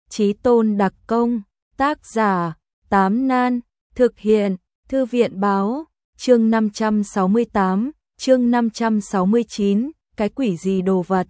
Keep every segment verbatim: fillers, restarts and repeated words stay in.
Chí Tôn đặc công, tác giả, Tám Nan, thực hiện, Thư viện báo, chương năm trăm sáu mươi tám, chương năm trăm sáu mươi chín, cái quỷ gì đồ vật.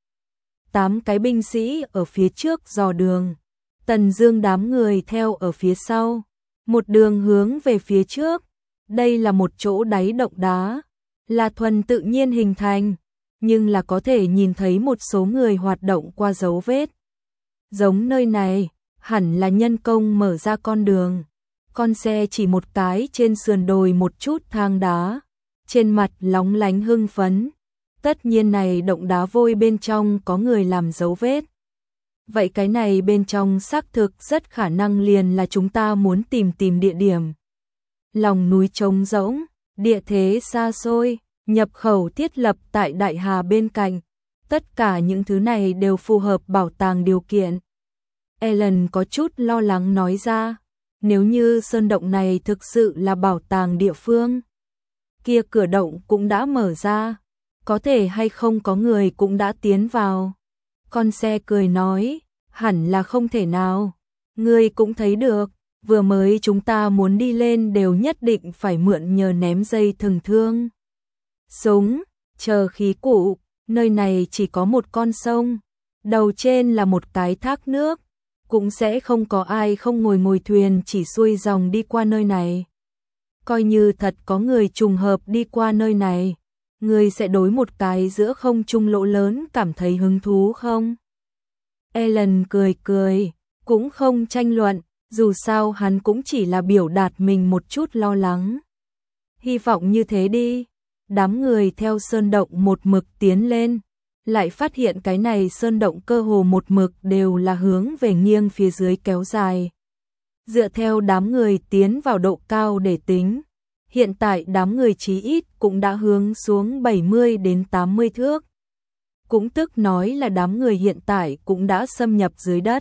Tám cái binh sĩ ở phía trước dò đường, Tần Dương đám người theo ở phía sau, một đường hướng về phía trước. Đây là một chỗ đáy động đá, là thuần tự nhiên hình thành, nhưng là có thể nhìn thấy một số người hoạt động qua dấu vết. Giống nơi này, hẳn là nhân công mở ra con đường. Con xe chỉ một cái trên sườn đồi một chút thang đá, trên mặt lóng lánh hưng phấn. Tất nhiên này động đá vôi bên trong có người làm dấu vết. Vậy cái này bên trong xác thực rất khả năng liền là chúng ta muốn tìm tìm địa điểm. Lòng núi trống rỗng, địa thế xa xôi, nhập khẩu thiết lập tại đại hà bên cạnh. Tất cả những thứ này đều phù hợp bảo tàng điều kiện. Ellen có chút lo lắng nói ra, nếu như sơn động này thực sự là bảo tàng địa phương, kia cửa động cũng đã mở ra, có thể hay không có người cũng đã tiến vào. Con xe cười nói, hẳn là không thể nào, ngươi cũng thấy được, vừa mới chúng ta muốn đi lên đều nhất định phải mượn nhờ ném dây thừng thương. Súng, chờ khí cụ, nơi này chỉ có một con sông, đầu trên là một cái thác nước, cũng sẽ không có ai không ngồi ngồi thuyền chỉ xuôi dòng đi qua nơi này. Coi như thật có người trùng hợp đi qua nơi này, người sẽ đối một cái giữa không trung lỗ lớn cảm thấy hứng thú không? Ellen cười cười, cũng không tranh luận, dù sao hắn cũng chỉ là biểu đạt mình một chút lo lắng. Hy vọng như thế đi. Đám người theo sơn động một mực tiến lên, lại phát hiện cái này sơn động cơ hồ một mực đều là hướng về nghiêng phía dưới kéo dài. Dựa theo đám người tiến vào độ cao để tính, hiện tại đám người chí ít cũng đã hướng xuống bảy mươi đến tám mươi thước. Cũng tức nói là đám người hiện tại cũng đã xâm nhập dưới đất.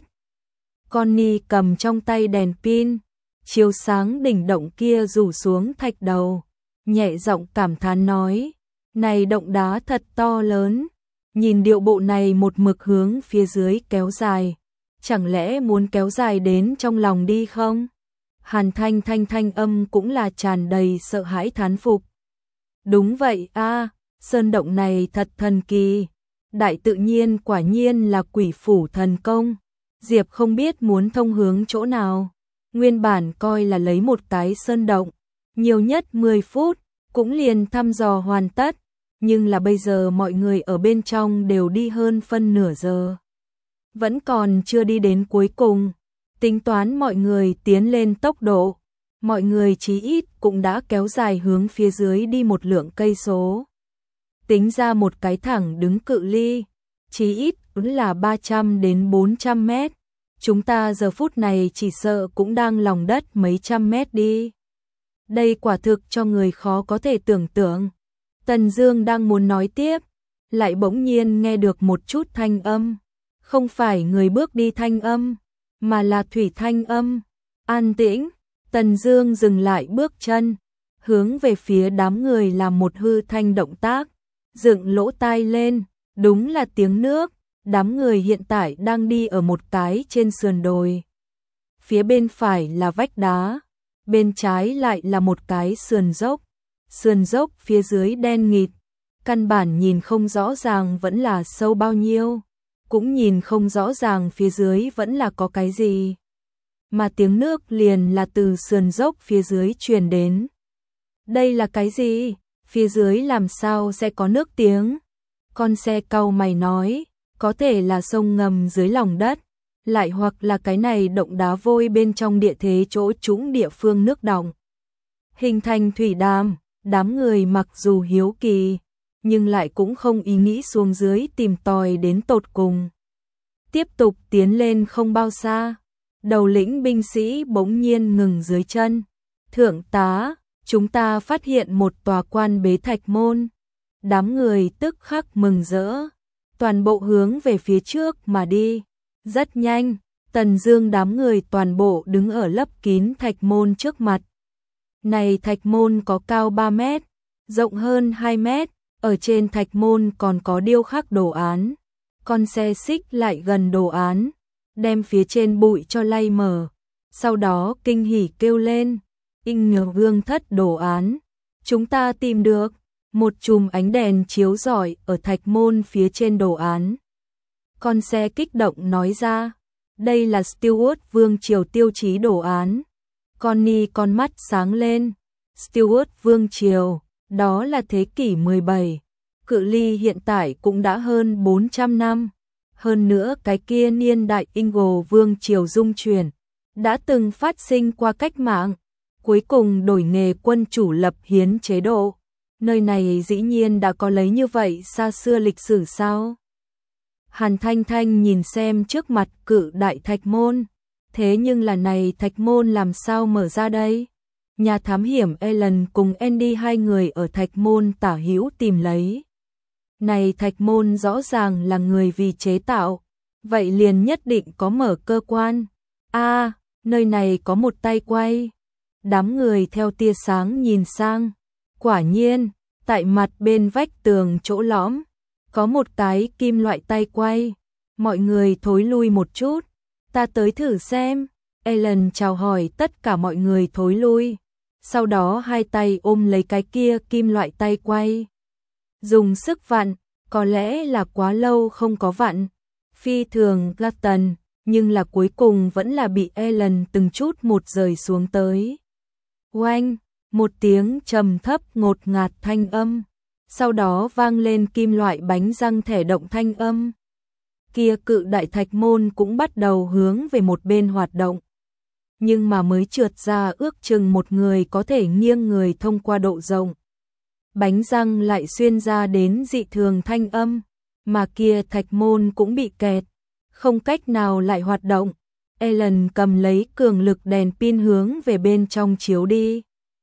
Connie cầm trong tay đèn pin, chiếu sáng đỉnh động kia rủ xuống thạch đầu, nhẹ giọng cảm thán nói, này động đá thật to lớn, nhìn điệu bộ này một mực hướng phía dưới kéo dài, chẳng lẽ muốn kéo dài đến trong lòng đi không? Hàn Thanh Thanh thanh âm cũng là tràn đầy sợ hãi thán phục. Đúng vậy a, sơn động này thật thần kỳ, đại tự nhiên quả nhiên là quỷ phủ thần công. Diệp không biết muốn thông hướng chỗ nào, nguyên bản coi là lấy một cái sơn động, nhiều nhất mười phút, cũng liền thăm dò hoàn tất, nhưng là bây giờ mọi người ở bên trong đều đi hơn phân nửa giờ. Vẫn còn chưa đi đến cuối cùng, tính toán mọi người tiến lên tốc độ, mọi người chí ít cũng đã kéo dài hướng phía dưới đi một lượng cây số. Tính ra một cái thẳng đứng cự ly, chí ít là ba trăm đến bốn trăm mét. Chúng ta giờ phút này chỉ sợ cũng đang lòng đất mấy trăm mét đi. Đây quả thực cho người khó có thể tưởng tượng. Tần Dương đang muốn nói tiếp, lại bỗng nhiên nghe được một chút thanh âm. Không phải người bước đi thanh âm, mà là thủy thanh âm. An tĩnh, Tần Dương dừng lại bước chân, hướng về phía đám người làm một hư thanh động tác, dựng lỗ tai lên, đúng là tiếng nước. Đám người hiện tại đang đi ở một cái trên sườn đồi. Phía bên phải là vách đá, bên trái lại là một cái sườn dốc. Sườn dốc phía dưới đen nghịt, căn bản nhìn không rõ ràng vẫn là sâu bao nhiêu, cũng nhìn không rõ ràng phía dưới vẫn là có cái gì. Mà tiếng nước liền là từ sườn dốc phía dưới truyền đến. Đây là cái gì? Phía dưới làm sao sẽ có nước tiếng? Con xe cau mày nói, có thể là sông ngầm dưới lòng đất, lại hoặc là cái này động đá vôi bên trong địa thế chỗ trũng địa phương nước đọng hình thành thủy đàm. Đám người mặc dù hiếu kỳ, nhưng lại cũng không ý nghĩ xuống dưới tìm tòi đến tột cùng. Tiếp tục tiến lên không bao xa, đầu lĩnh binh sĩ bỗng nhiên ngừng dưới chân. Thượng tá, chúng ta phát hiện một tòa quan bế thạch môn. Đám người tức khắc mừng rỡ, toàn bộ hướng về phía trước mà đi. Rất nhanh, Tần Dương đám người toàn bộ đứng ở lấp kín thạch môn trước mặt. Này thạch môn có cao ba mét, rộng hơn hai mét, ở trên thạch môn còn có điêu khắc đồ án. Con xe xích lại gần đồ án, đem phía trên bụi cho lay mở, sau đó kinh hỉ kêu lên, "Inh Nhờ Vương thất đồ án, chúng ta tìm được." Một chùm ánh đèn chiếu rọi ở thạch môn phía trên đồ án. Con xe kích động nói ra, "Đây là Stuart Vương triều tiêu chí đồ án." Connie con mắt sáng lên, Stuart Vương triều, đó là thế kỷ mười bảy, cự ly hiện tại cũng đã hơn bốn trăm năm. Hơn nữa cái kia niên đại Ingle Vương triều dung chuyển, đã từng phát sinh qua cách mạng, cuối cùng đổi nghề quân chủ lập hiến chế độ. Nơi này dĩ nhiên đã có lấy như vậy xa xưa lịch sử sao? Hàn Thanh Thanh nhìn xem trước mặt cự đại thạch môn, thế nhưng là này thạch môn làm sao mở ra đây? Nhà thám hiểm Ellen cùng Andy hai người ở thạch môn tả hữu tìm lấy. Này thạch môn rõ ràng là người vì chế tạo, vậy liền nhất định có mở cơ quan. A, à, nơi này có một tay quay. Đám người theo tia sáng nhìn sang, quả nhiên, tại mặt bên vách tường chỗ lõm, có một cái kim loại tay quay. Mọi người thối lui một chút, ta tới thử xem. Ellen chào hỏi tất cả mọi người thối lui, sau đó hai tay ôm lấy cái kia kim loại tay quay. Dùng sức vặn, có lẽ là quá lâu không có vặn, phi thường Latin, nhưng là cuối cùng vẫn là bị Ellen từng chút một rời xuống tới. Oanh, một tiếng trầm thấp ngột ngạt thanh âm, sau đó vang lên kim loại bánh răng thẻ động thanh âm. Kia cự đại thạch môn cũng bắt đầu hướng về một bên hoạt động. Nhưng mà mới trượt ra ước chừng một người có thể nghiêng người thông qua độ rộng. Bánh răng lại xuyên ra đến dị thường thanh âm, mà kia thạch môn cũng bị kẹt, không cách nào lại hoạt động. Ellen cầm lấy cường lực đèn pin hướng về bên trong chiếu đi.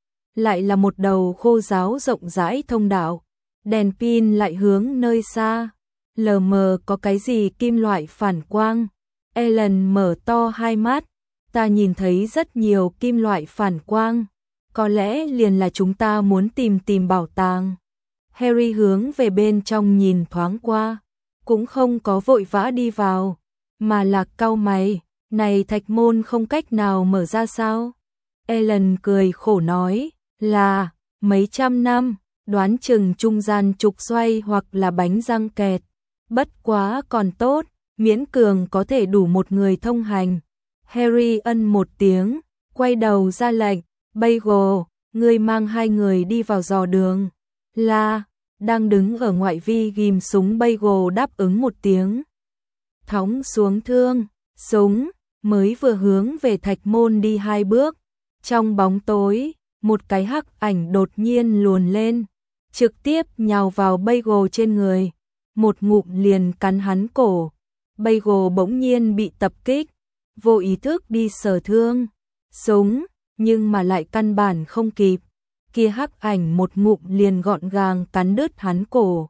Lại là một đầu khô ráo rộng rãi thông đạo, đèn pin lại hướng nơi xa, lờ mờ có cái gì kim loại phản quang. Ellen mở to hai mắt, ta nhìn thấy rất nhiều kim loại phản quang, có lẽ liền là chúng ta muốn tìm tìm bảo tàng. Harry hướng về bên trong nhìn thoáng qua, cũng không có vội vã đi vào, mà là cau mày, này thạch môn không cách nào mở ra sao? Ellen cười khổ nói, là, mấy trăm năm, đoán chừng trung gian trục xoay hoặc là bánh răng kẹt, bất quá còn tốt, miễn cường có thể đủ một người thông hành. Harry ân một tiếng, quay đầu ra lệnh, Bagel, ngươi mang hai người đi vào dò đường. Là, đang đứng ở ngoại vi ghim súng Bagel đáp ứng một tiếng. Thóng xuống thương, súng, mới vừa hướng về thạch môn đi hai bước. Trong bóng tối, một cái hắc ảnh đột nhiên luồn lên, trực tiếp nhào vào Bagel trên người, một ngụm liền cắn hắn cổ. Bagel bỗng nhiên bị tập kích, vô ý thức đi sờ thương, súng, nhưng mà lại căn bản không kịp. Kia hắc ảnh một ngụm liền gọn gàng cắn đứt hắn cổ.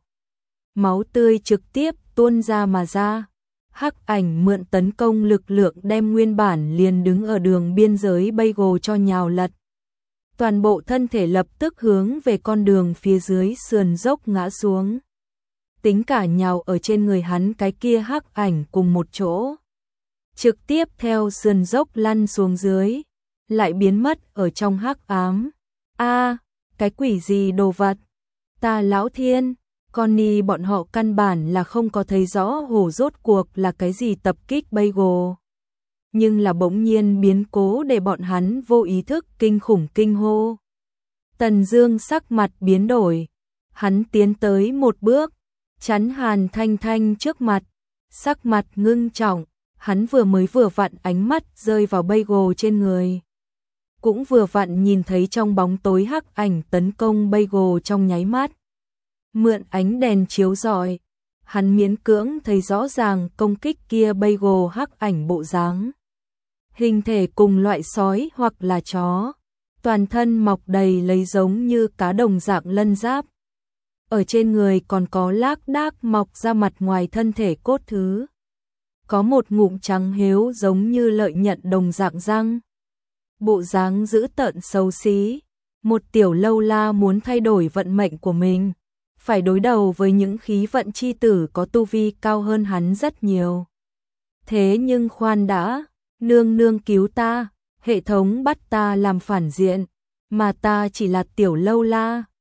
Máu tươi trực tiếp tuôn ra mà ra. Hắc ảnh mượn tấn công lực lượng đem nguyên bản liền đứng ở đường biên giới Bagel cho nhào lật. Toàn bộ thân thể lập tức hướng về con đường phía dưới sườn dốc ngã xuống. Tính cả nhào ở trên người hắn cái kia hắc ảnh cùng một chỗ. Trực tiếp theo sườn dốc lăn xuống dưới, lại biến mất ở trong hắc ám. A, cái quỷ gì đồ vật? Ta lão thiên, Connie bọn họ căn bản là không có thấy rõ hổ rốt cuộc là cái gì tập kích Bagel. Nhưng là bỗng nhiên biến cố để bọn hắn vô ý thức kinh khủng kinh hô. Tần Dương sắc mặt biến đổi, hắn tiến tới một bước, chắn Hàn Thanh Thanh trước mặt, sắc mặt ngưng trọng, hắn vừa mới vừa vặn ánh mắt rơi vào Bagel trên người. Cũng vừa vặn nhìn thấy trong bóng tối hắc ảnh tấn công Bagel trong nháy mắt. Mượn ánh đèn chiếu rọi, hắn miễn cưỡng thấy rõ ràng công kích kia Bagel hắc ảnh bộ dáng. Hình thể cùng loại sói hoặc là chó, toàn thân mọc đầy lấy giống như cá đồng dạng lân giáp. Ở trên người còn có lác đác mọc ra mặt ngoài thân thể cốt thứ. Có một ngụm trắng héo giống như lợi nhận đồng dạng răng. Bộ dáng dữ tợn xấu xí, một tiểu lâu la muốn thay đổi vận mệnh của mình, phải đối đầu với những khí vận chi tử có tu vi cao hơn hắn rất nhiều. Thế nhưng khoan đã, nương nương cứu ta, hệ thống bắt ta làm phản diện, mà ta chỉ là tiểu lâu la,